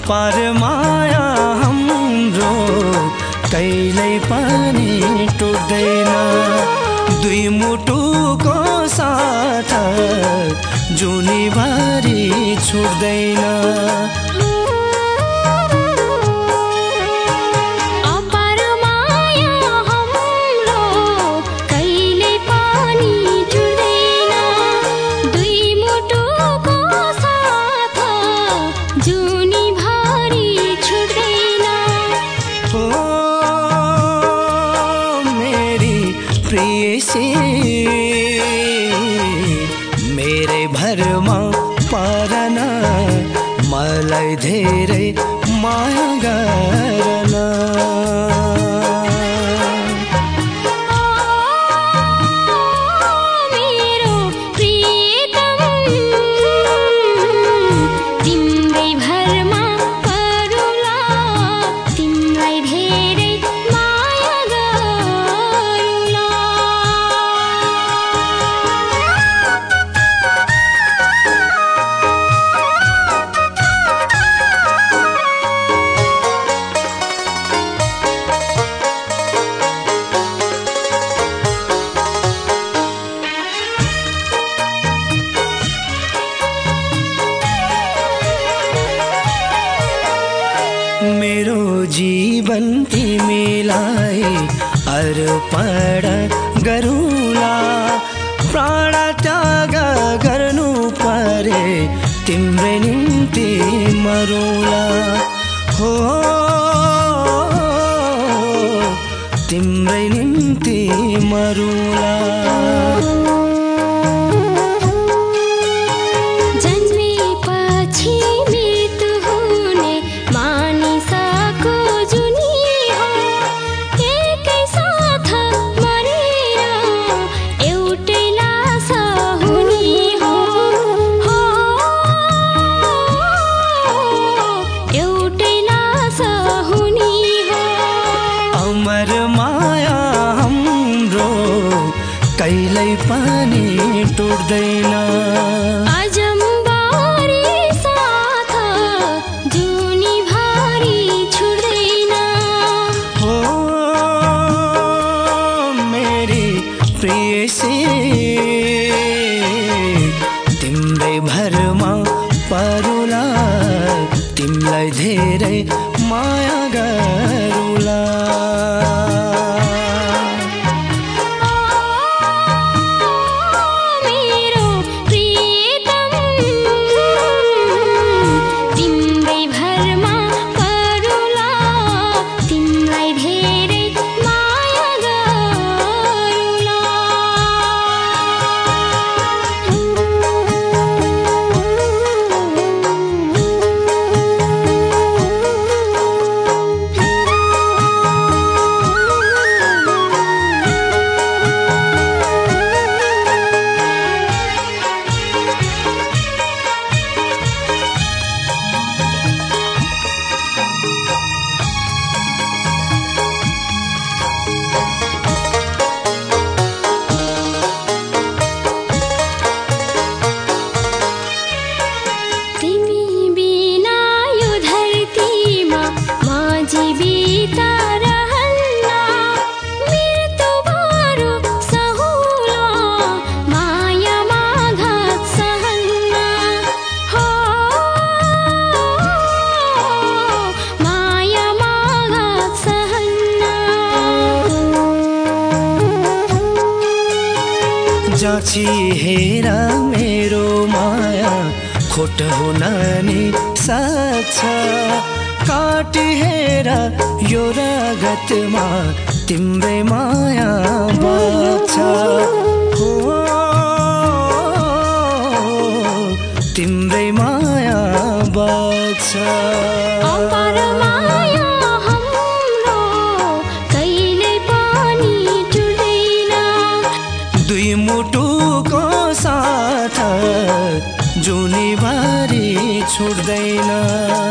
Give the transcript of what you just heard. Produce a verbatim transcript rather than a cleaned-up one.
अपार माया हाम्रो कहिल्यै पनि टुट्दैन। दुई मुटुको साथ जुनीभरि छुट्दैन। मेरे भरमा परन मलाई धेरै माया गर्न। मेरो जीवन तिमीलाई अर्पण गरौँला। प्राण त्याग गर्नु परे तिम्रै निम्ति मरौँला। हो तिम्रै निम्ति मरौँला। कहिल्यै पनि टुट्दैन। अजम्बारी साथ जुनीभरि छुट्दैन। हो मेरी प्रेयसी तिम्रै भरमा परुला। तिमीलाई धेरै माया गरौँला। जाँची हेर मेरो माया खोट हुन नि सक्छ। काटी हेर यो रगतमा तिम्रै माया बग्छ। हो तिम्रै माया बग्छ। अपार माया हाम्रो कहिल्यै पनि टुट्दैन। दुई मुटुको साथ जुनीभरि छुट्दैन।